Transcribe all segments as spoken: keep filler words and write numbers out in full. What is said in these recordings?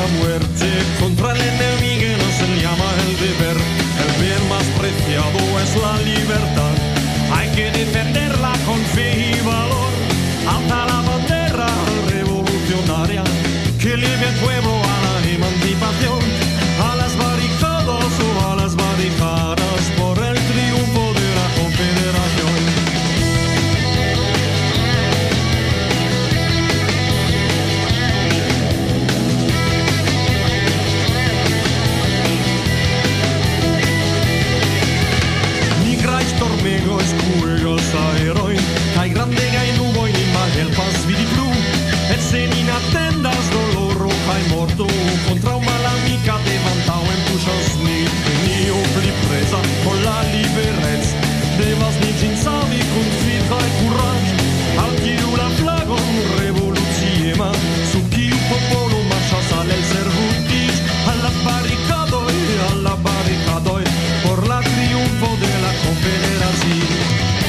muerte, contra el enemigo no se llama el deber. El bien más preciado es la libertad. Hay que defenderla con fe y valor. Alta la bandera revolucionaria que lleve al pueblo a la emancipación, a las barricadas o a las barricadas por el triunfo de la Confederación. Migraj tormego escuegas aeroi, kai grande gai nuvoi ni helpas vidi blu, et se ni n'attendas doloro kai morto, contra un malamica devantau en pușas ni, ni opli presa con la liberezza, devas ni cinsavi con fit kai courage, al chiu la flagon revoluziema, su chiu popolo marchas al el servutis, alla barricado e alla barricado por la triunfo de la Confederación.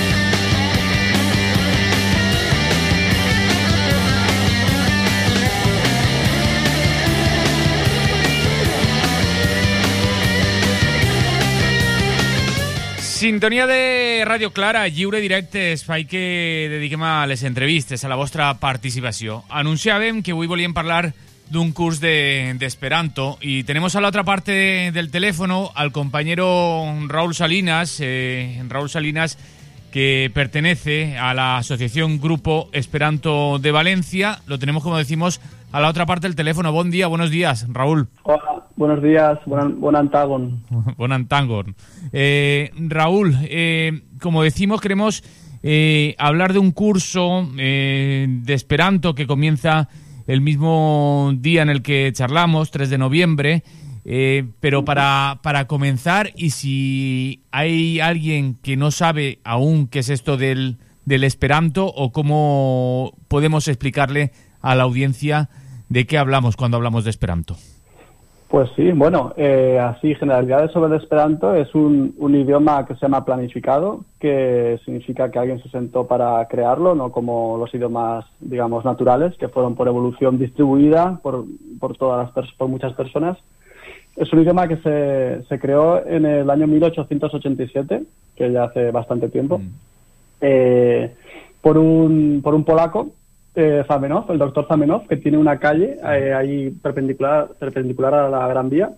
Sintonia de Radio Clara, lliure directe, espai que dediquem a les entrevistes, a la vostra participació. Anunciàvem que avui volíem parlar d'un curs de, de Esperanto y tenemos a la otra parte del teléfono al compañero Raúl Salinas, eh, Raúl Salinas, que pertenece a la asociación Grupo Esperanto de Valencia. Lo tenemos, como decimos, a la otra parte del teléfono. Buen día, buenos días, Raúl. Hola, buenos días, buen, buen antagon. Buen antagon. Eh, Raúl, eh, como decimos, queremos eh, hablar de un curso eh, de Esperanto que comienza el mismo día en el que charlamos, tres de noviembre, eh, pero para, para comenzar, y si hay alguien que no sabe aún qué es esto del, del Esperanto, o cómo podemos explicarle a la audiencia de qué hablamos cuando hablamos de Esperanto. Pues sí, bueno, eh, así, generalidades sobre el Esperanto. Es un, un idioma que se llama planificado, que significa que alguien se sentó para crearlo, no como los idiomas, digamos, naturales, que fueron por evolución distribuida por, por, todas las, por muchas personas. Es un idioma que se, se creó en el año mil ochocientos ochenta y siete, que ya hace bastante tiempo, mm. eh, por, un, por un polaco, Eh, Zamenhof, el doctor Zamenhof, que tiene una calle eh, ahí perpendicular, perpendicular a la Gran Vía.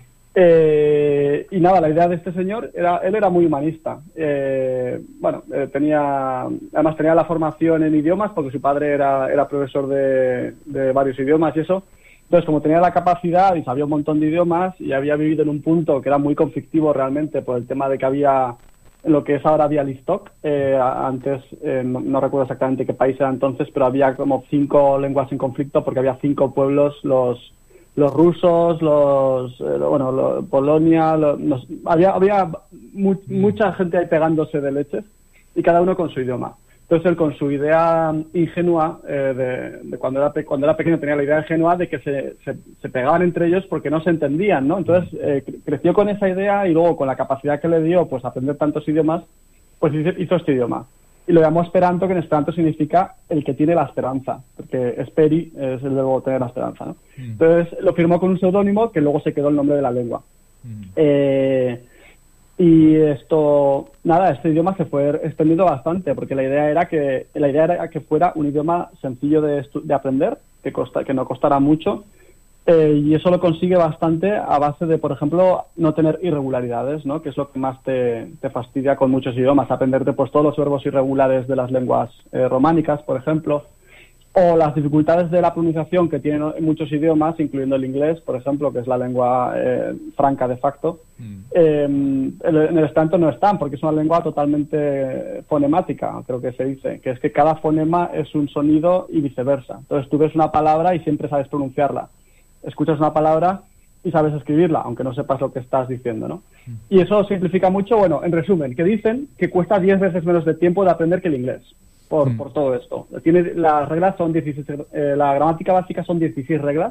Eh, y nada, la idea de este señor, era, él era muy humanista. Eh, bueno, eh, tenía, además tenía la formación en idiomas, porque su padre era, era profesor de, de varios idiomas y eso. Entonces, como tenía la capacidad y sabía un montón de idiomas, y había vivido en un punto que era muy conflictivo realmente por el tema de que había lo que es ahora Bialystok, eh, antes eh, no, no recuerdo exactamente qué país era entonces, pero había como cinco lenguas en conflicto porque había cinco pueblos, los los rusos, los eh, bueno, lo, Polonia, lo, los, había había mu mucha gente ahí pegándose de leches y cada uno con su idioma. Entonces él, con su idea ingenua, eh, de, de cuando era pe cuando era pequeño tenía la idea ingenua de que se, se, se pegaban entre ellos porque no se entendían, ¿no? Entonces eh, creció con esa idea, y luego con la capacidad que le dio, pues, aprender tantos idiomas, pues hizo este idioma. Y lo llamó Esperanto, que en Esperanto significa el que tiene la esperanza, porque esperi es el verbo tener la esperanza, ¿no? Mm. Entonces lo firmó con un seudónimo que luego se quedó el nombre de la lengua. Mm. Eh... Y esto, nada, este idioma se fue extendiendo bastante, porque la idea era que la idea era que fuera un idioma sencillo de, de aprender, que, costa, que no costara mucho, eh, y eso lo consigue bastante a base de, por ejemplo, no tener irregularidades, ¿no? Que es lo que más te, te fastidia con muchos idiomas, aprenderte pues todos los verbos irregulares de las lenguas eh, románicas, por ejemplo, o las dificultades de la pronunciación que tienen muchos idiomas, incluyendo el inglés, por ejemplo, que es la lengua eh, franca de facto. Mm. Eh, en el Esperanto no están, porque es una lengua totalmente fonemática, creo que se dice, que es que cada fonema es un sonido y viceversa. Entonces tú ves una palabra y siempre sabes pronunciarla. Escuchas una palabra y sabes escribirla, aunque no sepas lo que estás diciendo, ¿no? Mm. Y eso simplifica mucho. Bueno, en resumen, que dicen que cuesta diez veces menos de tiempo de aprender que el inglés. Por, mm. por todo esto. Tiene, las reglas son dieciséis, eh, la gramática básica son dieciséis reglas,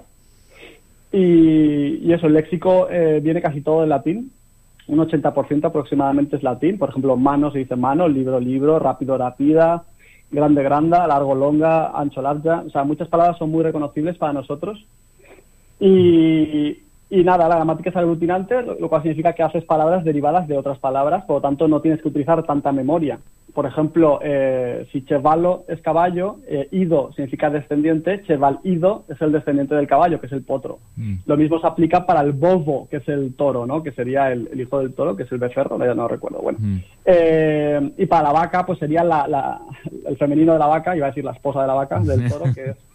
y, y eso, el léxico eh, viene casi todo en latín, un ochenta por ciento aproximadamente es latín. Por ejemplo, mano se dice mano, libro, libro, rápido, rápida, grande, granda, largo, longa, ancho, larga. O sea, muchas palabras son muy reconocibles para nosotros. Y, y nada, la gramática es aglutinante, lo cual significa que haces palabras derivadas de otras palabras, por lo tanto no tienes que utilizar tanta memoria. Por ejemplo, eh, si chevalo es caballo, eh, ido significa descendiente, cheval ido es el descendiente del caballo, que es el potro. Mm. Lo mismo se aplica para el bovo, que es el toro, ¿no? Que sería el, el hijo del toro, que es el becerro, ya no recuerdo. Bueno, mm. eh, y para la vaca, pues sería la, la, el femenino de la vaca, iba a decir la esposa de la vaca, del toro, que es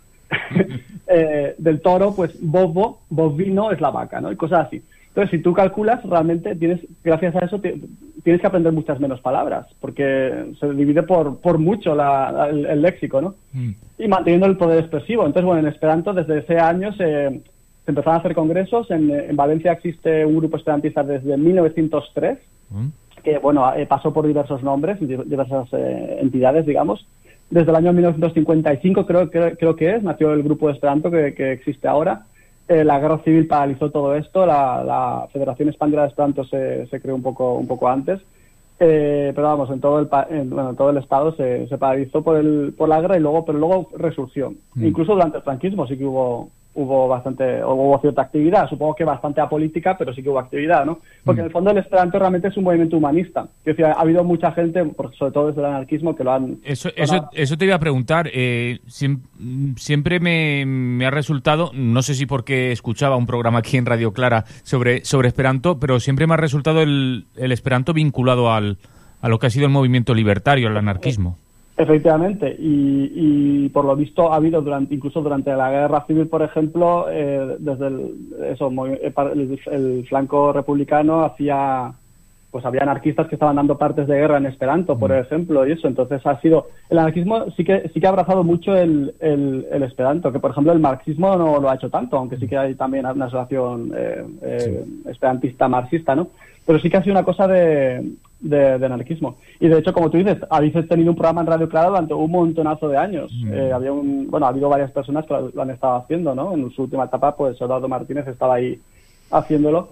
eh, del toro, pues bovo, bovino es la vaca, ¿no? Y cosas así. Entonces, si tú calculas, realmente tienes, gracias a eso, te, tienes que aprender muchas menos palabras, porque se divide por, por mucho la, la, el, el léxico, ¿no? Mm. Y manteniendo el poder expresivo. Entonces, bueno, en Esperanto, desde ese año se, se empezaron a hacer congresos. En, en Valencia existe un grupo esperantista desde mil novecientos tres, mm. que, bueno, eh, pasó por diversos nombres, diversas eh, entidades, digamos. Desde el año mil novecientos cincuenta y cinco, creo, creo, creo que es, nació el grupo de Esperanto que, que existe ahora. Eh, la guerra civil paralizó todo esto, la, la Federación Española de Esperanto se, se creó un poco un poco antes, eh, pero vamos, en todo el en, bueno, en todo el estado se, se paralizó por el por la guerra y luego pero luego resurgió. Mm. Incluso durante el franquismo sí que hubo hubo bastante hubo cierta actividad, supongo que bastante apolítica, pero sí que hubo actividad, ¿no? Porque mm. en el fondo el Esperanto realmente es un movimiento humanista. Es decir, ha habido mucha gente, sobre todo desde el anarquismo, que lo han... Eso eso, eso te iba a preguntar. Eh, siempre, siempre me, me ha resultado, no sé si porque escuchaba un programa aquí en Radio Clara sobre, sobre Esperanto, pero siempre me ha resultado el, el Esperanto vinculado al, a lo que ha sido el movimiento libertario, al anarquismo. Efectivamente, y, y por lo visto ha habido durante incluso durante la guerra civil, por ejemplo, eh, desde el, eso, el, el flanco republicano hacía, pues había anarquistas que estaban dando partes de guerra en Esperanto, por ejemplo, y eso. Entonces ha sido el anarquismo sí que sí que ha abrazado mucho el, el, el Esperanto, que por ejemplo el marxismo no lo ha hecho tanto, aunque sí que hay también una asociación eh, eh, esperantista marxista, ¿no? Pero sí que ha sido una cosa de, de, de anarquismo. Y de hecho, como tú dices, habéis tenido un programa en Radio Clara durante un montonazo de años. Mm. Eh, había un, bueno, ha habido varias personas que lo, lo han estado haciendo, ¿no? En su última etapa, pues Eduardo Martínez estaba ahí haciéndolo.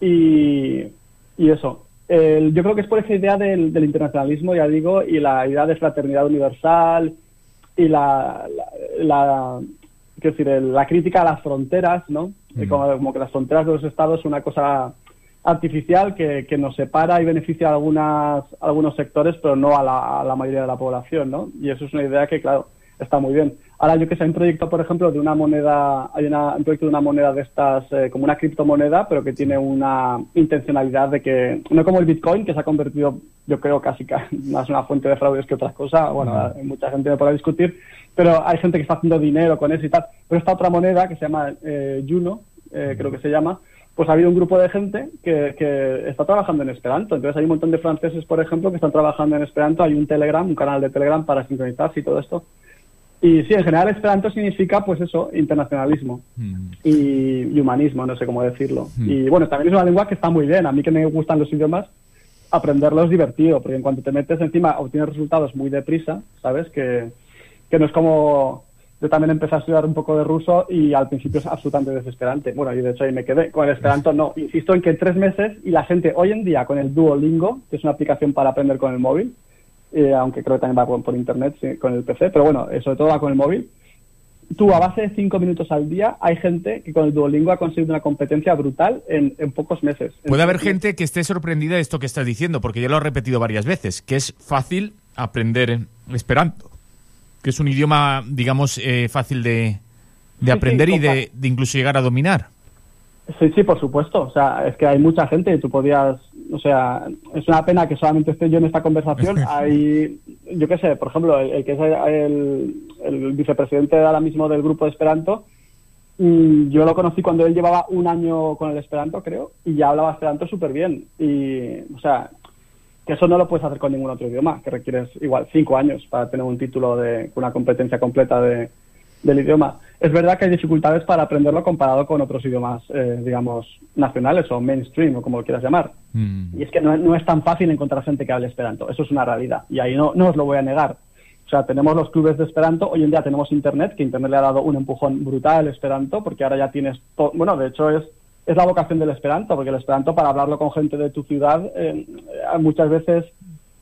Y, y eso. Eh, yo creo que es por esa idea del, del internacionalismo, ya digo, y la idea de fraternidad universal y la, la, la quiero decir, el, la crítica a las fronteras, ¿no? Mm. Como, como que las fronteras de los estados son una cosa artificial que, que nos separa y beneficia a algunas, a algunos sectores, pero no a la, a la mayoría de la población, ¿no? Y eso es una idea que, claro, está muy bien. Ahora, yo que sé, hay un proyecto, por ejemplo, de una moneda, hay una, un proyecto de una moneda de estas, eh, como una criptomoneda, pero que tiene una intencionalidad de que, no como el Bitcoin, que se ha convertido, yo creo, casi más una fuente de fraudes que otras cosas. Bueno, uh-huh. mucha gente me podrá discutir, pero hay gente que está haciendo dinero con eso y tal. Pero esta otra moneda, que se llama eh, Juno, eh, creo que se llama, pues ha habido un grupo de gente que, que está trabajando en Esperanto. Entonces hay un montón de franceses, por ejemplo, que están trabajando en Esperanto. Hay un Telegram, un canal de Telegram para sincronizarse y todo esto. Y sí, en general Esperanto significa, pues eso, internacionalismo mm. y, y humanismo, no sé cómo decirlo. Mm. Y bueno, también es una lengua que está muy bien. A mí que me gustan los idiomas, aprenderlo es divertido, porque en cuanto te metes encima obtienes resultados muy deprisa, ¿sabes? Que, que no es como... Yo también empecé a estudiar un poco de ruso y al principio es absolutamente desesperante. Bueno, y de hecho ahí me quedé. Con el Esperanto no. Insisto en que en tres meses, y la gente hoy en día con el Duolingo, que es una aplicación para aprender con el móvil, eh, aunque creo que también va por, por internet, sí, con el P C, pero bueno, sobre todo va con el móvil, tú a base de cinco minutos al día hay gente que con el Duolingo ha conseguido una competencia brutal en, en pocos meses. Puede haber gente que esté sorprendida de esto que estás diciendo, porque yo lo he repetido varias veces, que es fácil aprender Esperanto, que es un idioma, digamos, eh, fácil de, de aprender sí, sí, y de, de incluso llegar a dominar. Sí, sí, por supuesto. O sea, es que hay mucha gente y tú podías... O sea, es una pena que solamente esté yo en esta conversación. Hay, yo qué sé, por ejemplo, el, el que es el, el vicepresidente ahora mismo del grupo de Esperanto, yo lo conocí cuando él llevaba un año con el Esperanto, creo, y ya hablaba Esperanto súper bien. Y, o sea... que eso no lo puedes hacer con ningún otro idioma, que requieres igual cinco años para tener un título de una competencia completa de, del idioma. Es verdad que hay dificultades para aprenderlo comparado con otros idiomas, eh, digamos, nacionales o mainstream, o como lo quieras llamar. Mm. Y es que no, no es tan fácil encontrar gente que hable Esperanto. Eso es una realidad. Y ahí no, no os lo voy a negar. O sea, tenemos los clubes de Esperanto. Hoy en día tenemos Internet, que Internet le ha dado un empujón brutal al Esperanto, porque ahora ya tienes... To- bueno, de hecho es... es la vocación del Esperanto, porque el Esperanto, para hablarlo con gente de tu ciudad, eh, muchas veces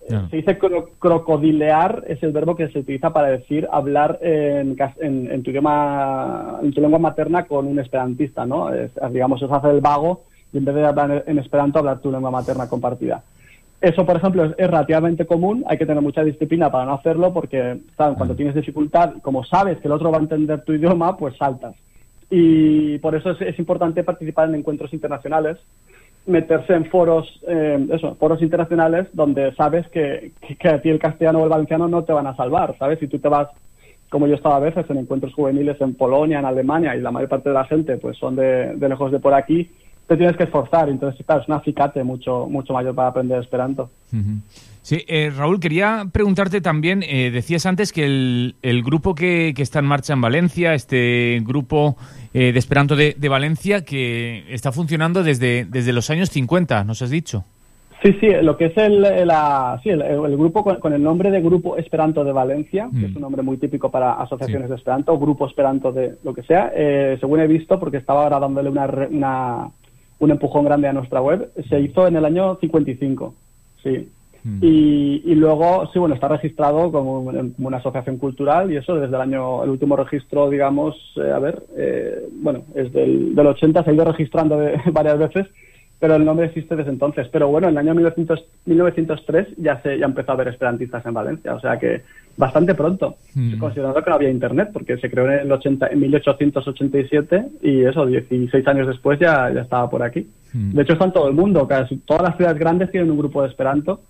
No. Se dice cro crocodilear, es el verbo que se utiliza para decir hablar en, en, en tu idioma, en tu lengua materna con un esperantista, ¿no? Es, digamos, es hacer el vago y en vez de hablar en esperanto, hablar tu lengua materna compartida. Eso, por ejemplo, es, es relativamente común, hay que tener mucha disciplina para no hacerlo porque, ¿sabes? Cuando tienes dificultad, como sabes que el otro va a entender tu idioma, pues saltas. Y por eso es, es importante participar en encuentros internacionales, meterse en foros, eh, eso, foros internacionales donde sabes que, que, que a ti el castellano o el valenciano no te van a salvar, ¿sabes? Si tú te vas, como yo estaba a veces, en encuentros juveniles en Polonia, en Alemania, y la mayor parte de la gente pues son de, de lejos de por aquí, te tienes que esforzar. Entonces, claro, es un acicate mucho, mucho mayor para aprender esperanto. Uh-huh. Sí, eh, Raúl, quería preguntarte también, eh, decías antes que el, el grupo que, que está en marcha en Valencia, este grupo eh, de esperanto de, de Valencia, que está funcionando desde, desde los años cincuenta, ¿nos has dicho? Sí, sí, lo que es el, la, sí, el, el grupo con, con el nombre de Grupo Esperanto de Valencia, mm. que es un nombre muy típico para asociaciones sí. de esperanto, Grupo Esperanto de lo que sea, eh, según he visto, porque estaba ahora dándole una, una, un empujón grande a nuestra web, se hizo en el año cincuenta y cinco, sí. Mm. Y, y luego, sí, bueno, está registrado como, como una asociación cultural y eso desde el año, el último registro, digamos, eh, a ver, eh, bueno, es del, del ochenta, se ha ido registrando de, varias veces, pero el nombre existe desde entonces. Pero bueno, en el año mil novecientos tres ya se ya empezó a haber esperantistas en Valencia, o sea que bastante pronto, mm. considerando que no había internet, porque se creó en el ochenta, en mil ochocientos ochenta y siete y eso, dieciséis años después ya, ya estaba por aquí. Mm. De hecho, está en todo el mundo, casi todas las ciudades grandes tienen un grupo de esperanto.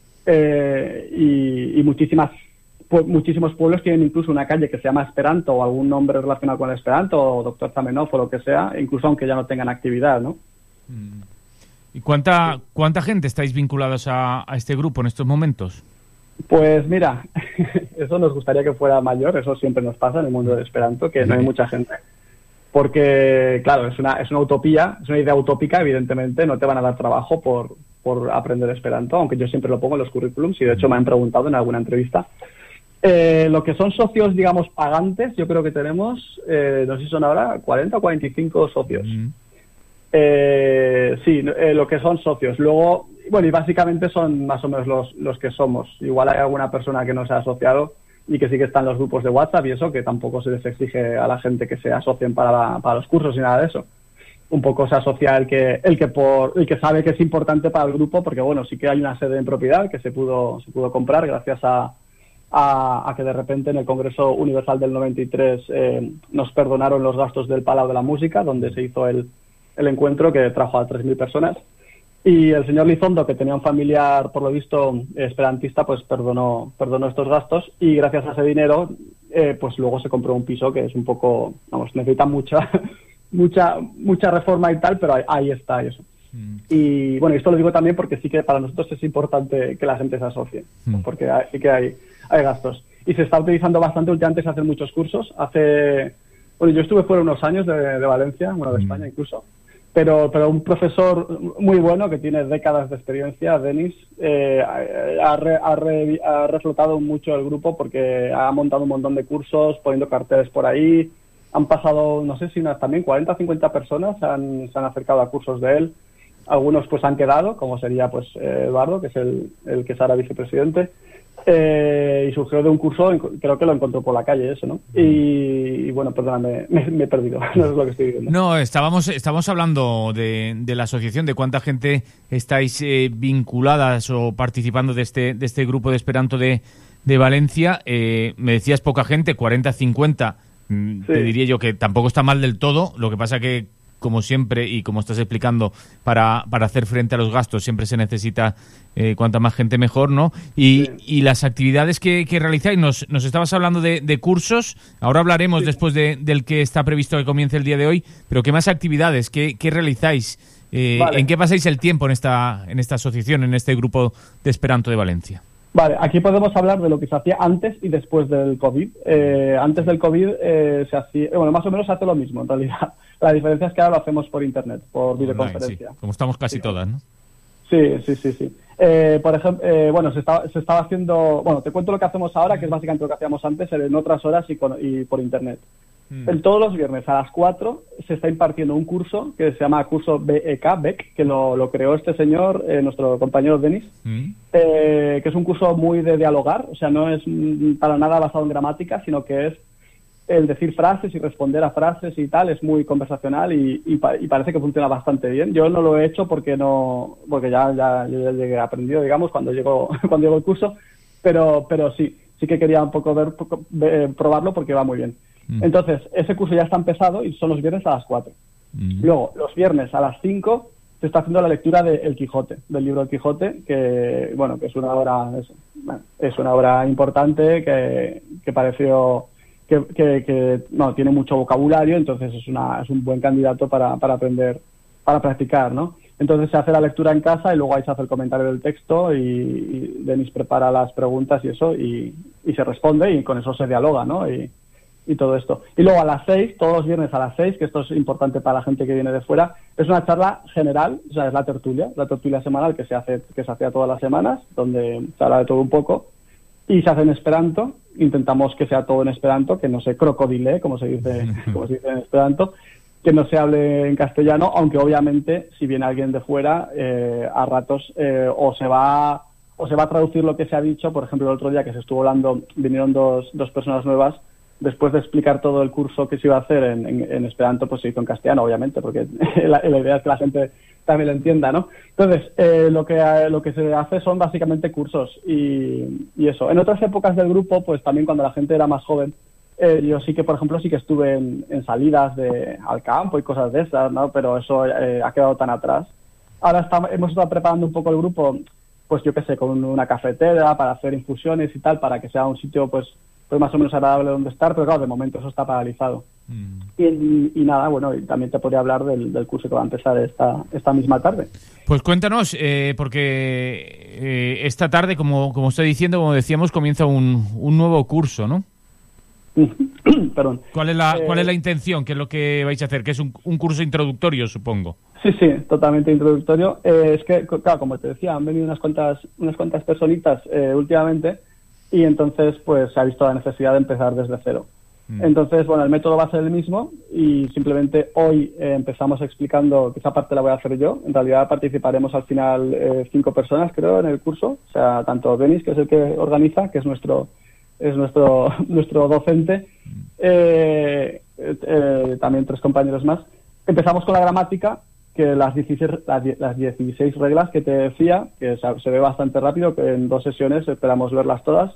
Eh, y, y muchísimas pu muchísimos pueblos tienen incluso una calle que se llama Esperanto o algún nombre relacionado con el Esperanto o Doctor Zamenhof o lo que sea, incluso aunque ya no tengan actividad, ¿no? ¿Y cuánta cuánta gente estáis vinculados a, a este grupo en estos momentos? Pues mira, eso nos gustaría que fuera mayor, eso siempre nos pasa en el mundo del Esperanto, que no hay mucha gente. Porque, claro, es una, es una utopía, es una idea utópica, evidentemente, no te van a dar trabajo por, por aprender Esperanto, aunque yo siempre lo pongo en los currículums y de hecho me han preguntado en alguna entrevista. Eh, lo que son socios, digamos, pagantes, yo creo que tenemos, eh, no sé si son ahora cuarenta o cuarenta y cinco socios. Mm. Eh, sí, eh, lo que son socios. Luego, bueno, y básicamente son más o menos los, los que somos. Igual hay alguna persona que no se ha asociado y que sí que está en los grupos de WhatsApp y eso, que tampoco se les exige a la gente que se asocien para, la, para los cursos y nada de eso. Un poco se asocia el que el que por el que sabe que es importante para el grupo, porque bueno, sí que hay una sede en propiedad que se pudo se pudo comprar gracias a, a, a que de repente en el Congreso Universal del noventa y tres eh, nos perdonaron los gastos del Palau de la Música, donde se hizo el, el encuentro que trajo a tres mil personas. Y el señor Lizondo, que tenía un familiar, por lo visto, esperantista, pues perdonó perdonó estos gastos y gracias a ese dinero, eh, pues luego se compró un piso que es un poco, vamos, necesita mucha mucha mucha reforma y tal, pero ahí, ahí está eso. Mm. Y bueno, esto lo digo también porque sí que para nosotros es importante que la gente se asocie, mm. porque hay, sí que hay, hay gastos. Y se está utilizando bastante, últimamente se hacen muchos cursos. Hace, bueno, yo estuve fuera unos años de, de Valencia, bueno, de mm. España incluso, pero pero un profesor muy bueno que tiene décadas de experiencia, Denis, eh, ha, re, ha, re, ha reflotado mucho el grupo porque ha montado un montón de cursos, poniendo carteles por ahí. Han pasado, no sé si unas también cuarenta o cincuenta personas se han, se han acercado a cursos de él. Algunos pues han quedado, como sería pues eh, Eduardo, que es el, el que es ahora vicepresidente. Eh, y surgió de un curso, creo que lo encontró por la calle eso, ¿no? Y, y bueno, perdóname, me, me he perdido, no es lo que estoy viendo. No, estábamos, estábamos hablando de, de la asociación, de cuánta gente estáis eh, vinculadas o participando de este, de este grupo de Esperanto de, de Valencia. Eh, me decías poca gente, cuarenta, cincuenta, sí. Te diría yo que tampoco está mal del todo, lo que pasa que como siempre y como estás explicando, para, para hacer frente a los gastos siempre se necesita eh, cuanta más gente mejor, ¿no? Y, sí. y las actividades que, que realizáis, nos, nos estabas hablando de, de cursos, ahora hablaremos sí. después de, del que está previsto que comience el día de hoy, pero ¿qué más actividades? ¿Qué, qué realizáis? Eh, vale. ¿En qué pasáis el tiempo en esta, en esta asociación, en este grupo de Esperanto de Valencia? Vale, aquí podemos hablar de lo que se hacía antes y después del COVID. Eh, antes del COVID eh, se hacía, bueno, más o menos se hace lo mismo en realidad. La diferencia es que ahora lo hacemos por internet, por videoconferencia. Online, sí. Como estamos casi sí. todas, ¿no? Sí, sí, sí, sí. Eh, por ejemplo, eh, bueno, se estaba, se estaba haciendo, bueno, te cuento lo que hacemos ahora, que es básicamente lo que hacíamos antes, en otras horas y, con, y por internet. Mm. En todos los viernes a las cuatro se está impartiendo un curso que se llama curso B E K, B E C, que lo, lo creó este señor, eh, nuestro compañero Denis, mm. eh, que es un curso muy de dialogar, o sea, no es para nada basado en gramática, sino que es el decir frases y responder a frases y tal, es muy conversacional y, y, y parece que funciona bastante bien. Yo no lo he hecho porque no porque ya, ya, ya llegué aprendido, digamos, cuando llegó cuando llegó el curso, pero pero sí, sí que quería un poco ver, poco, ver probarlo porque va muy bien. Mm. Entonces, ese curso ya está empezado y son los viernes a las cuatro. Mm. Luego, los viernes a las cinco se está haciendo la lectura de El Quijote, del libro El Quijote, que bueno, que es una obra es, bueno, es una obra importante que, que pareció Que, que, que no tiene mucho vocabulario, entonces es una es un buen candidato para, para aprender, para practicar, ¿no? Entonces se hace la lectura en casa y luego ahí se hace el comentario del texto y, y Denis prepara las preguntas y eso y, y se responde y con eso se dialoga, ¿no? Y, y todo esto. Y luego a las seis, todos los viernes a las seis, que esto es importante para la gente que viene de fuera, es una charla general, o sea, es la tertulia, la tertulia semanal que se hace que se hace todas las semanas, donde se habla de todo un poco. Y se hace en esperanto, intentamos que sea todo en esperanto, que no se crocodile, como se dice, como se dice en esperanto, que no se hable en castellano, aunque obviamente si viene alguien de fuera, eh, a ratos eh, o se va o se va a traducir lo que se ha dicho. Por ejemplo, el otro día que se estuvo hablando, vinieron dos, dos personas nuevas, después de explicar todo el curso que se iba a hacer en, en, en esperanto, pues se hizo en castellano, obviamente, porque la, la idea es que la gente también lo entienda, ¿no? Entonces, eh, lo que lo que se hace son básicamente cursos y, y eso. En otras épocas del grupo, pues también cuando la gente era más joven, eh, yo sí que, por ejemplo, sí que estuve en, en salidas de al campo y cosas de esas, ¿no? Pero eso eh, ha quedado tan atrás. Ahora estamos, hemos estado preparando un poco el grupo, pues yo qué sé, con una cafetera para hacer infusiones y tal, para que sea un sitio, pues, pues más o menos agradable donde estar, pero claro, de momento eso está paralizado. Mm. Y, y, y nada, bueno, y también te podría hablar del, del curso que va a empezar esta, esta misma tarde. Pues cuéntanos, eh, porque eh, esta tarde, como, como estoy diciendo, como decíamos, comienza un, un nuevo curso, ¿no? Perdón. ¿Cuál es la, eh, ¿Cuál es la intención? ¿Qué es lo que vais a hacer? Que es un, un curso introductorio, supongo. Sí, sí, totalmente introductorio. Eh, es que, claro, como te decía, han venido unas cuantas, unas cuantas personitas eh, últimamente y entonces pues se ha visto la necesidad de empezar desde cero. Mm. Entonces, bueno, el método va a ser el mismo y simplemente hoy eh, empezamos explicando, que esa parte la voy a hacer yo. En realidad participaremos al final eh, cinco personas, creo, en el curso. O sea, tanto Denis, que es el que organiza, que es nuestro es nuestro nuestro docente, eh, eh, también tres compañeros más. Empezamos con la gramática, que las dieciséis, las, las dieciséis reglas que te decía, que se, se ve bastante rápido, que en dos sesiones esperamos verlas todas.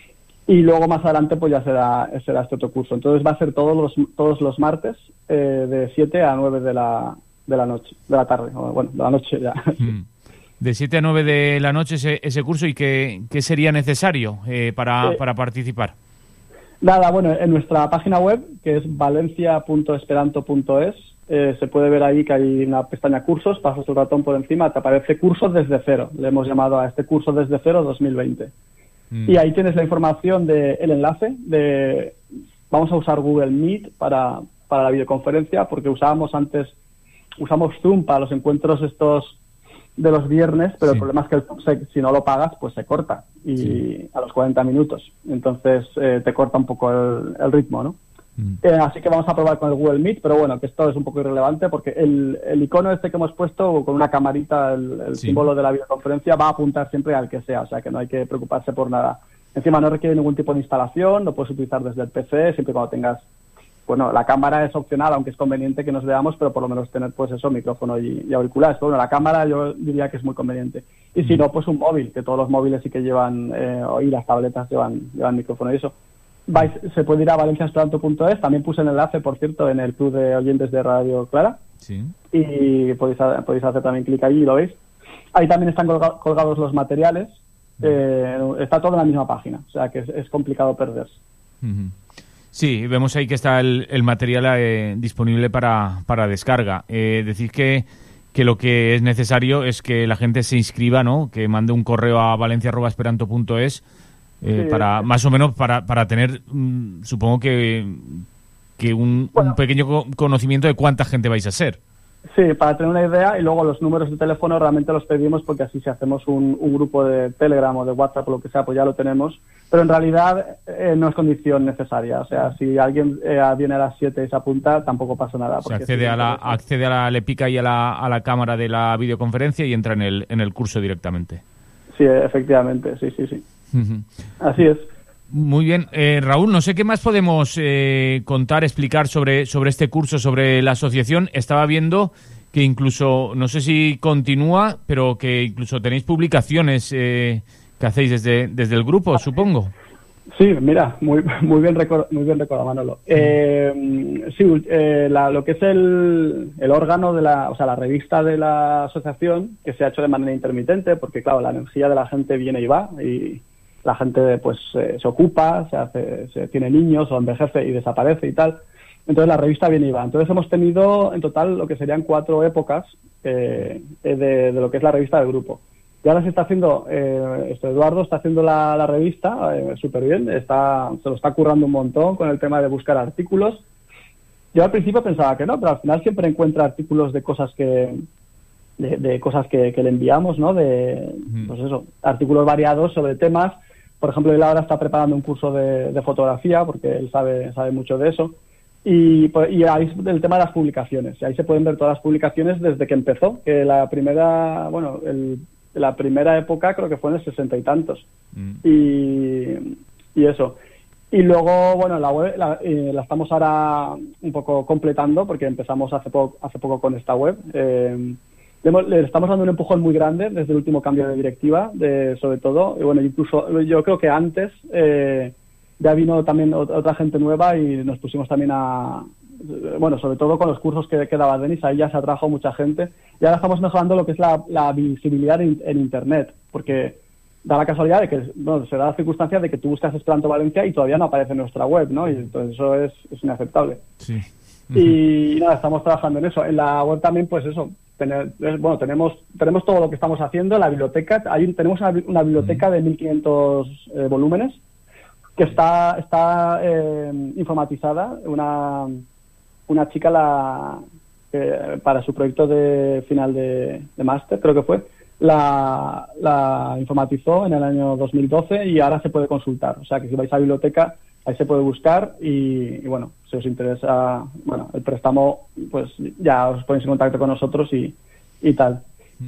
Y luego más adelante pues ya será, será este otro curso. Entonces va a ser todos los todos los martes eh, de siete a nueve de la, de la noche, de la tarde, o, bueno, de la noche ya. Mm. De siete a nueve de la noche ese, ese curso. ¿Y qué, qué sería necesario eh, para, eh, para participar? Nada, bueno, en nuestra página web, que es valencia punto esperanto punto es, eh, se puede ver ahí que hay una pestaña cursos, pasas el ratón por encima, te aparece cursos desde cero. Le hemos llamado a este curso desde cero dos mil veinte. Mm. Y ahí tienes la información del enlace de... Vamos a usar Google Meet para, para la videoconferencia, porque usábamos antes, usamos Zoom para los encuentros estos de los viernes, pero sí. El problema es que el, se, si no lo pagas, pues se corta y sí. A los cuarenta minutos. Entonces eh, te corta un poco el, el ritmo, ¿no? Mm. Eh, así que vamos a probar con el Google Meet, pero bueno, que esto es un poco irrelevante porque el, el icono este que hemos puesto con una camarita, el, el sí. símbolo de la videoconferencia va a apuntar siempre al que sea, o sea que no hay que preocuparse por nada. Encima no requiere ningún tipo de instalación, lo puedes utilizar desde el P C, siempre cuando tengas... Bueno, la cámara es opcional, aunque es conveniente que nos veamos, pero por lo menos tener pues eso, micrófono y, y auriculares. Pero bueno, la cámara yo diría que es muy conveniente. Y si no, pues un móvil, que todos los móviles sí que llevan, eh, y las tabletas llevan, llevan micrófono y eso. Vais, se puede ir a valencia esperanto punto es, también puse el enlace, por cierto, en el club de oyentes de Radio Clara. Sí. Y podéis, podéis hacer también clic ahí y lo veis. Ahí también están colga, colgados los materiales. Eh, está todo en la misma página, o sea que es, es complicado perderse. Uh-huh. Sí, vemos ahí que está el, el material eh, disponible para, para descarga. Eh, decir que, que lo que es necesario es que la gente se inscriba, ¿no? Que mande un correo a valencia arroba esperanto punto es eh, sí, para sí. Más o menos para, para tener, mmm, supongo que, que un, bueno. un pequeño conocimiento de cuánta gente vais a ser. Sí, para tener una idea, y luego los números de teléfono realmente los pedimos porque así si hacemos un, un grupo de Telegram o de WhatsApp o lo que sea, pues ya lo tenemos. Pero en realidad eh, no es condición necesaria. O sea, si alguien eh, viene a las siete y se apunta, tampoco pasa nada. Se accede, a la, accede a la, le pica ahí a la, a la cámara de la videoconferencia y entra en el, en el curso directamente. Sí, efectivamente, sí, sí, sí. Uh-huh. Así es. Muy bien. Eh, Raúl, no sé qué más podemos eh, contar, explicar sobre, sobre este curso, sobre la asociación. Estaba viendo que incluso, no sé si continúa, pero que incluso tenéis publicaciones eh, que hacéis desde, desde el grupo, supongo. Sí, mira, muy muy bien recordado, muy bien recordado, Manolo. Eh, sí, eh, la, lo que es el, el órgano de la, o sea, la revista de la asociación, que se ha hecho de manera intermitente, porque claro, la energía de la gente viene y va, y la gente pues eh, se ocupa, se hace, se tiene niños o envejece y desaparece y tal. Entonces la revista viene y va. Entonces hemos tenido en total lo que serían cuatro épocas eh, de, de lo que es la revista del grupo. Y ahora se está haciendo, eh, esto, Eduardo está haciendo la, la revista eh, súper bien, está, se lo está currando un montón con el tema de buscar artículos. Yo al principio pensaba que no, pero al final siempre encuentra artículos de cosas que de, de cosas que, que le enviamos, ¿no? De, pues eso, artículos variados sobre temas. Por ejemplo, él ahora está preparando un curso de, de fotografía, porque él sabe, sabe mucho de eso. Y, y ahí es el tema de las publicaciones. Y ahí se pueden ver todas las publicaciones desde que empezó, que la primera, bueno, el, la primera época creo que fue en el sesenta y tantos. Mm. Y, y eso. Y luego, bueno, la web la, eh, la estamos ahora un poco completando, porque empezamos hace poco, hace poco con esta web. Eh, Le, le estamos dando un empujón muy grande desde el último cambio de directiva, de, sobre todo, y bueno, incluso yo creo que antes eh, ya vino también otra gente nueva y nos pusimos también a, bueno, sobre todo con los cursos que, que daba Denis, ahí ya se atrajo mucha gente, y ahora estamos mejorando lo que es la, la visibilidad en, en Internet, porque da la casualidad de que, bueno, se da la circunstancia de que tú buscas Esperanto Valencia y todavía no aparece en nuestra web, ¿no? Y entonces eso es, es inaceptable. Sí. Y nada, estamos trabajando en eso. En la web también, pues eso, tener, bueno, tenemos tenemos todo lo que estamos haciendo, la biblioteca, ahí tenemos una, una biblioteca de mil quinientos eh, volúmenes que está está eh, informatizada. Una una chica la eh, para su proyecto de final de, de máster, creo que fue, la, la informatizó en el año dos mil doce y ahora se puede consultar. O sea que si vais a la biblioteca, ahí se puede buscar y, y bueno, si os interesa, bueno, el préstamo, pues ya os ponéis en contacto con nosotros y, y tal.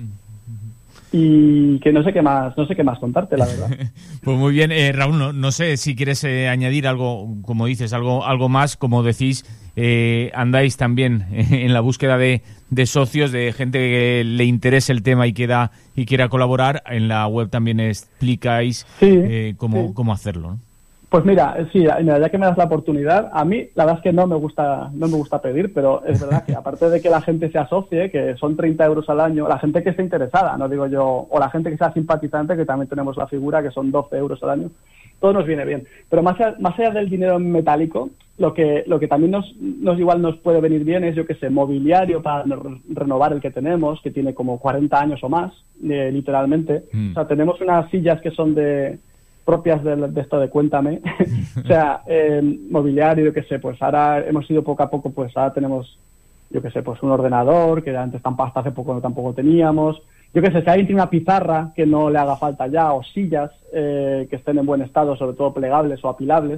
Y que no sé qué más, no sé qué más contarte, la verdad. Pues muy bien, eh, Raúl, no, no sé si quieres eh, añadir algo, como dices, algo, algo más, como decís, eh, andáis también en la búsqueda de, de socios, de gente que le interese el tema y quiera y quiera colaborar. En la web también explicáis sí, eh, cómo, sí. cómo hacerlo, ¿no? Pues mira, sí, ya que me das la oportunidad, a mí la verdad es que no me gusta no me gusta pedir, pero es verdad que aparte de que la gente se asocie, que son treinta euros al año, la gente que esté interesada, no digo yo, o la gente que sea simpatizante, que también tenemos la figura, que son doce euros al año, todo nos viene bien. Pero más allá, más allá del dinero en metálico, lo que lo que también nos, nos igual nos puede venir bien es, yo qué sé, mobiliario para renovar el que tenemos, que tiene como cuarenta años o más, eh, literalmente. Mm. O sea, tenemos unas sillas que son de... propias de, de esto de Cuéntame, o sea, eh, mobiliario, yo qué sé, pues ahora hemos ido poco a poco, pues ahora tenemos, yo qué sé, pues un ordenador, que antes tan hasta hace poco tampoco teníamos, yo qué sé, si alguien tiene una pizarra que no le haga falta ya, o sillas eh, que estén en buen estado, sobre todo plegables o apilables,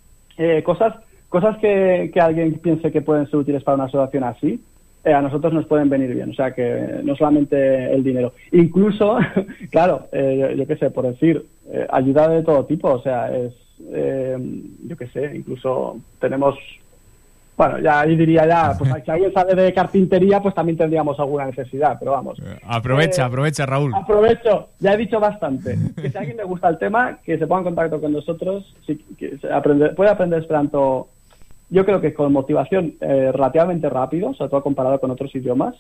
eh, cosas cosas que, que alguien piense que pueden ser útiles para una asociación así, Eh, a nosotros nos pueden venir bien, o sea que no solamente el dinero, incluso, claro, eh, yo, yo qué sé, por decir, eh, ayuda de todo tipo, o sea, es, eh, yo qué sé, incluso tenemos, bueno, ya ahí diría ya, pues si alguien sabe de carpintería, pues también tendríamos alguna necesidad, pero vamos. Aprovecha, eh, aprovecha, Raúl. Aprovecho, ya he dicho bastante, que si a alguien le gusta el tema, que se ponga en contacto con nosotros, si, que se aprende, puede aprender Esperanto. Yo creo que con motivación eh, relativamente rápido, sobre todo comparado con otros idiomas.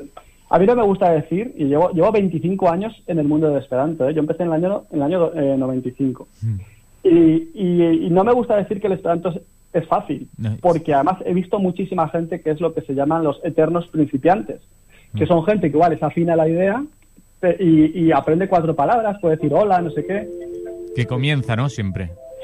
A mí no me gusta decir, y llevo llevo veinticinco años en el mundo del Esperanto, ¿eh? Yo empecé en el año en el año eh, noventa y cinco. Mm. Y, y, y no me gusta decir que el Esperanto es, es fácil, nice. Porque además he visto muchísima gente que es lo que se llaman los eternos principiantes, mm. que son gente que igual les afina la idea y, y aprende cuatro palabras, puede decir hola, no sé qué. Que comienza, ¿no? Siempre.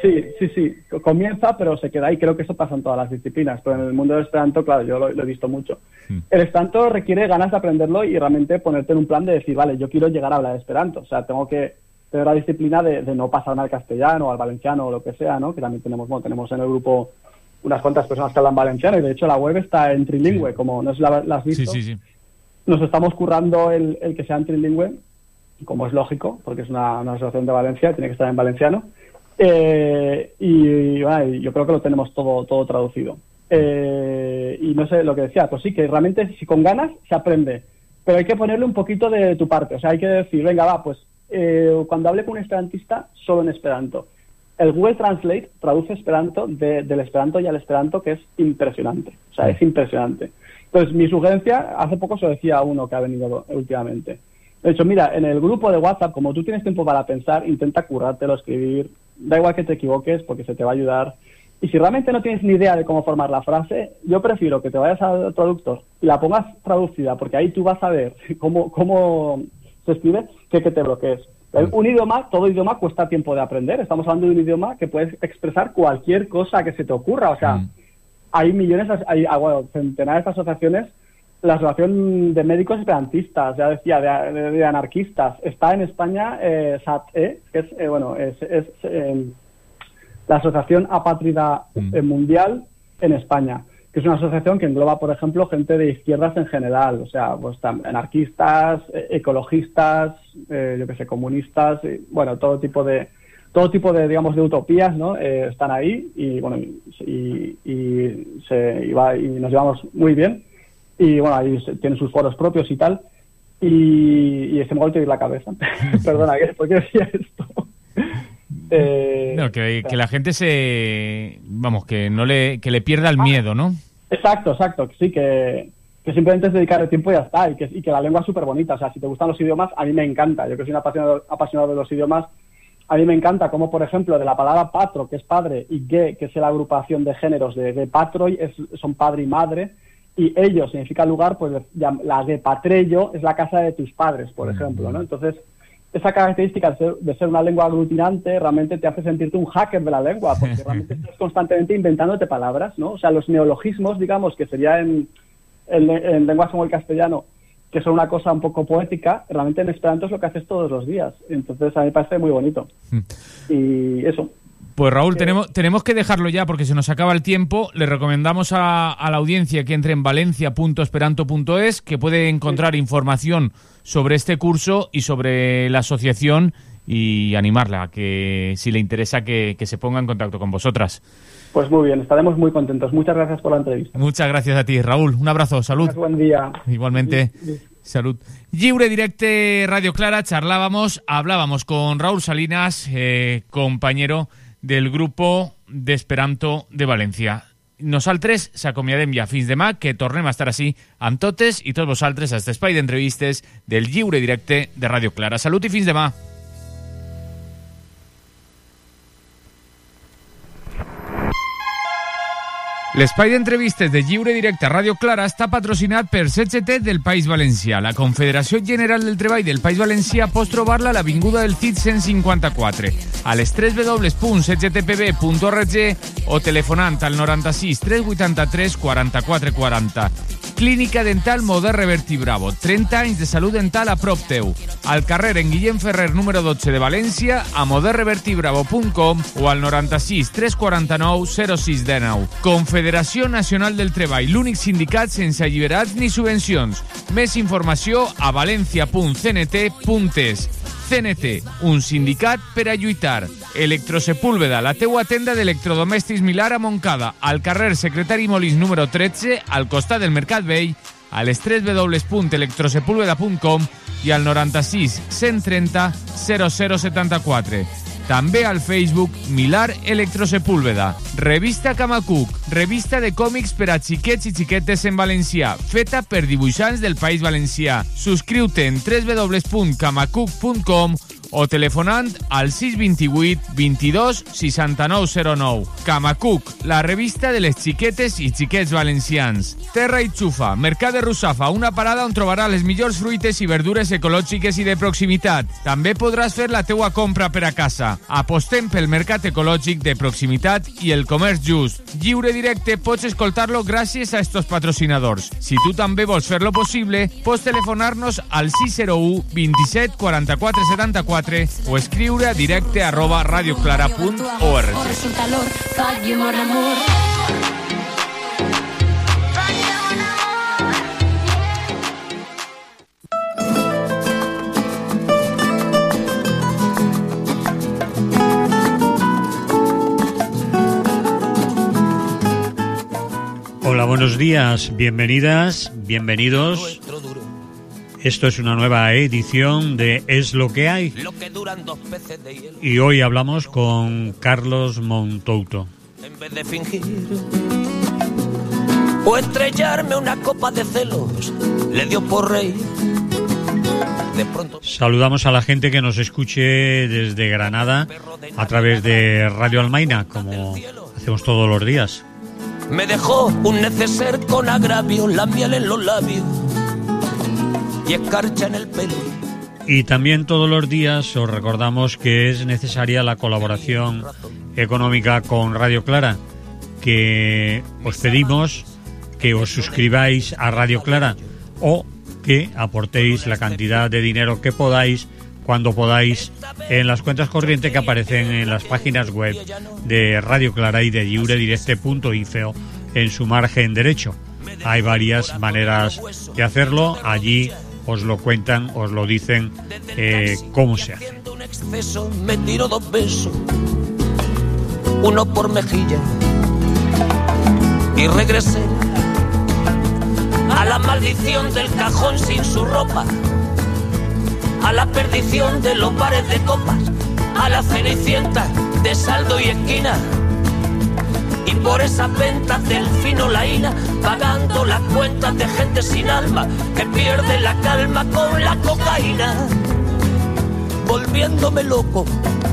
Sí, sí, sí, comienza, pero se queda ahí. Creo que eso pasa en todas las disciplinas, pero en el mundo del Esperanto, claro, yo lo, lo he visto mucho. Mm. El Esperanto requiere ganas de aprenderlo y realmente ponerte en un plan de decir, vale, yo quiero llegar a hablar Esperanto. O sea, tengo que tener la disciplina de, de no pasarme al castellano, al valenciano o lo que sea, ¿no? Que también tenemos, bueno, tenemos en el grupo unas cuantas personas que hablan valenciano y de hecho la web está en trilingüe, sí. Como no sé si la, la has visto. Sí, sí, sí. Nos estamos currando el, el que sea en trilingüe, como es lógico, porque es una, una asociación de Valencia, tiene que estar en valenciano. Eh, y, bueno, yo creo que lo tenemos todo todo traducido. Eh, y no sé lo que decía, pues sí, que realmente si con ganas se aprende, pero hay que ponerle un poquito de tu parte. O sea, hay que decir, venga, va, pues eh, cuando hable con un esperantista, solo en esperanto. El Google Translate traduce esperanto de, del esperanto y al esperanto, que es impresionante. O sea, es impresionante. Entonces, mi sugerencia, hace poco se lo decía a uno que ha venido últimamente. De hecho, mira, en el grupo de WhatsApp, como tú tienes tiempo para pensar, intenta currártelo, escribir. Da igual que te equivoques, porque se te va a ayudar. Y si realmente no tienes ni idea de cómo formar la frase, yo prefiero que te vayas al traductor y la pongas traducida, porque ahí tú vas a ver cómo, cómo se escribe, que que te bloquees. Un idioma, todo idioma cuesta tiempo de aprender. Estamos hablando de un idioma que puedes expresar cualquier cosa que se te ocurra. O sea, mm. hay millones, hay bueno, centenares de asociaciones. La Asociación de Médicos Esperantistas, ya decía, de, de, de anarquistas. Está en España eh, S A T E, que es, eh, bueno, es, es eh, la Asociación Apátrida mm. Mundial en España, que es una asociación que engloba, por ejemplo, gente de izquierdas en general, o sea, pues anarquistas, ecologistas, eh, yo qué sé, comunistas, y, bueno, todo tipo de, todo tipo de, digamos, de utopías, ¿no? Eh, están ahí y, bueno, y, y, y, se, y, va, y nos llevamos muy bien. Y bueno, ahí tienen sus foros propios y tal. Y, y se me ha vuelto a ir la cabeza. Perdona, ¿por qué decía esto? eh, no, que, que la gente se... Vamos, que no le que le pierda el ah, miedo, ¿no? Exacto, exacto. Sí, que, que simplemente es dedicar el tiempo y ya está. Y que, y que la lengua es súper bonita. O sea, si te gustan los idiomas, a mí me encanta. Yo que soy un apasionado, apasionado de los idiomas, a mí me encanta como, por ejemplo, de la palabra patro, que es padre, y ge, que es la agrupación de géneros de, de patro, es, son padre y madre. Y ello significa lugar, pues la de patrello es la casa de tus padres, por ejemplo, ¿no? Entonces, esa característica de ser, de ser una lengua aglutinante realmente te hace sentirte un hacker de la lengua, porque realmente estás constantemente inventándote palabras, ¿no? O sea, los neologismos, digamos, que sería en, en, en lenguas como el castellano, que son una cosa un poco poética, realmente en esperanto es lo que haces todos los días. Entonces, a mí me parece muy bonito. Y eso. Pues Raúl, tenemos, tenemos que dejarlo ya porque se nos acaba el tiempo. Le recomendamos a, a la audiencia que entre en valencia punto esperanto punto es, que puede encontrar sí. información sobre este curso y sobre la asociación y animarla, que si le interesa que, que se ponga en contacto con vosotras. Pues muy bien, estaremos muy contentos. Muchas gracias por la entrevista. Muchas gracias a ti, Raúl. Un abrazo, salud. Gracias, buen día. Igualmente. Sí, sí. Salud. Lliure Directe Radio Clara, charlábamos, hablábamos con Raúl Salinas, eh, compañero del grupo d'Esperanto de València. Nosaltres s'acomiadem ja fins demà, que tornem a estar així amb totes i tots vosaltres a aquest espai d'entrevistes del Lliure Directe de Radio Clara. Salut i fins demà. L'espai d'entrevistes de Lliure Directe a Radio Clara està patrocinat per C G T del País Valencià. La Confederació General del Treball del País Valencià pots trobar-la a l'Avinguda del Cid cent cinquanta-quatre, a les w w w punt c g t p b punt org o telefonant al noranta-sis tres vuitanta-tres quaranta-quatre quaranta. Clínica Dental Modern Reverti Bravo. trenta anys de salut dental a prop teu. Al carrer en Guillem Ferrer número dotze de València, a modern reverti bravo punt com o al noranta-sis tres quaranta-nou zero sis dinou. Confederació Nacional del Treball, l'únic sindicat sense alliberats ni subvencions. Més informació a valencia punt c n t punt es. C N T, un sindicat per a lluitar. Electrosepúlveda, la teua tenda d'electrodomèstics Milar a Montcada, al carrer Secretari Molins número tretze, al costat del Mercat Vell, a les w w w punt electrosepúlveda punt com i al noranta-sis cent trenta zero zero setanta-quatre. També al Facebook Milar Electrosepúlveda. Revista Camacuc, revista de còmics per a xiquets i xiquetes en valencià, feta per dibuixants del País Valencià. Subscriu-te en w w w punt camacuc punt com o telefonant al sis dos vuit, vint-i-dos, seixanta-nou zero nou. Camacuc, la revista de les xiquetes i xiquets valencians. Terra i Xufa, Mercat de Russafa, una parada on trobarà les millors fruites i verdures ecològiques i de proximitat. També podràs fer la teua compra per a casa. Apostem pel mercat ecològic de proximitat i el comerç just. Lliure directe pots escoltar-lo gràcies a estos patrocinadors. Si tu també vols fer-lo possible, pots telefonar-nos al sis zero u, vint-i-set, quaranta-quatre, setanta-quatre o escriure a directe arroba radioclara punt org. Hola, buenos días, bienvenidas, bienvenidos. Esto es una nueva edición de Es lo que hay. Y hoy hablamos con Carlos Montouto. En vez de fingir o estrellarme una copa de celos, le dio por reír. De pronto... Saludamos a la gente que nos escuche desde Granada a través de Radio Almaina, como hacemos todos los días. Me dejó un neceser con agravio, la miel en los labios y escarcha en el pelo. Y también todos los días os recordamos que es necesaria la colaboración económica con Radio Clara, que os pedimos que os suscribáis a Radio Clara o que aportéis la cantidad de dinero que podáis, cuando podáis, en las cuentas corrientes que aparecen en las páginas web de Radio Clara y de lliuredirecte punto info en su margen derecho. Hay varias maneras de hacerlo, allí os lo cuentan, os lo dicen eh, cómo se hace. Me tiró dos besos, uno por mejilla, y regresé a la maldición del cajón sin su ropa, a la perdición de los bares de copas, a la cenicienta de saldo y esquina, y por esas ventas del fino laína, pagando las cuentas de gente sin alma que pierde la calma con la cocaína, volviéndome loco,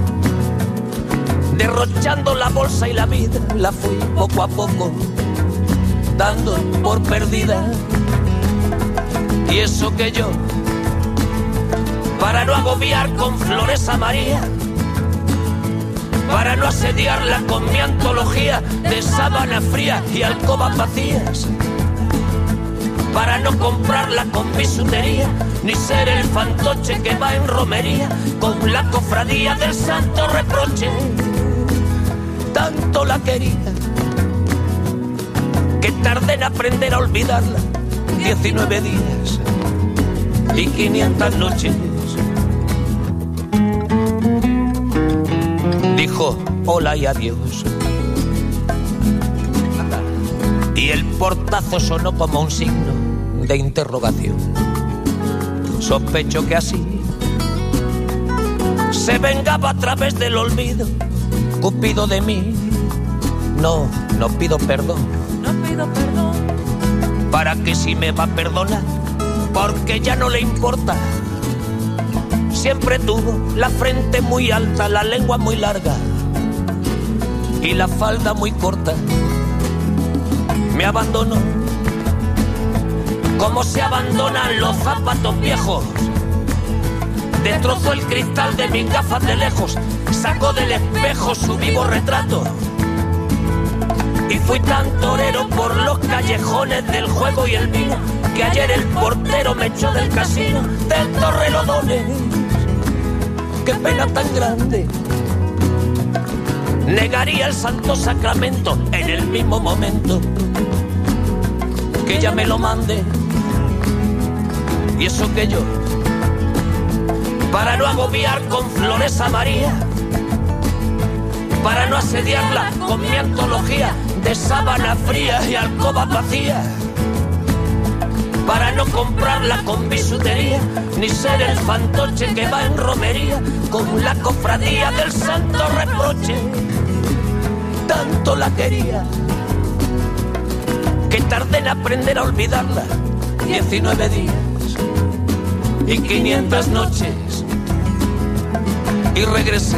derrochando la bolsa y la vida, la fui poco a poco dando por perdida. Y eso que yo, para no agobiar con flores a María, para no asediarla con mi antología de sábana fría y alcobas vacías, para no comprarla con bisutería, ni ser el fantoche que va en romería con la cofradía del santo reproche. Tanto la quería que tardé en aprender a olvidarla, diecinueve días y quinientas noches. Dijo hola y adiós, y el portazo sonó como un signo de interrogación. Sospecho que así se vengaba a través del olvido Cupido de mí. No, no pido perdón, no pido perdón, para que si me va a perdonar, porque ya no le importa. Siempre tuvo la frente muy alta, la lengua muy larga y la falda muy corta. Me abandonó como se abandonan los zapatos viejos. Destrozó el cristal de mis gafas de lejos, sacó del espejo su vivo retrato. Y fui tan torero por los callejones del juego y el vino, que ayer el portero me echó del casino del Torrelodones. Qué pena tan grande, negaría el santo sacramento en el mismo momento que ella me lo mande. Y eso que yo, para no agobiar con flores a María, para no asediarla con mi antología de sábana fría y alcobas vacías, para no comprarla con bisutería, ni ser el fantoche que va en romería con la cofradía del santo reproche. Tanto la quería que tardé en aprender a olvidarla, diecinueve días y quinientas noches. y regresé.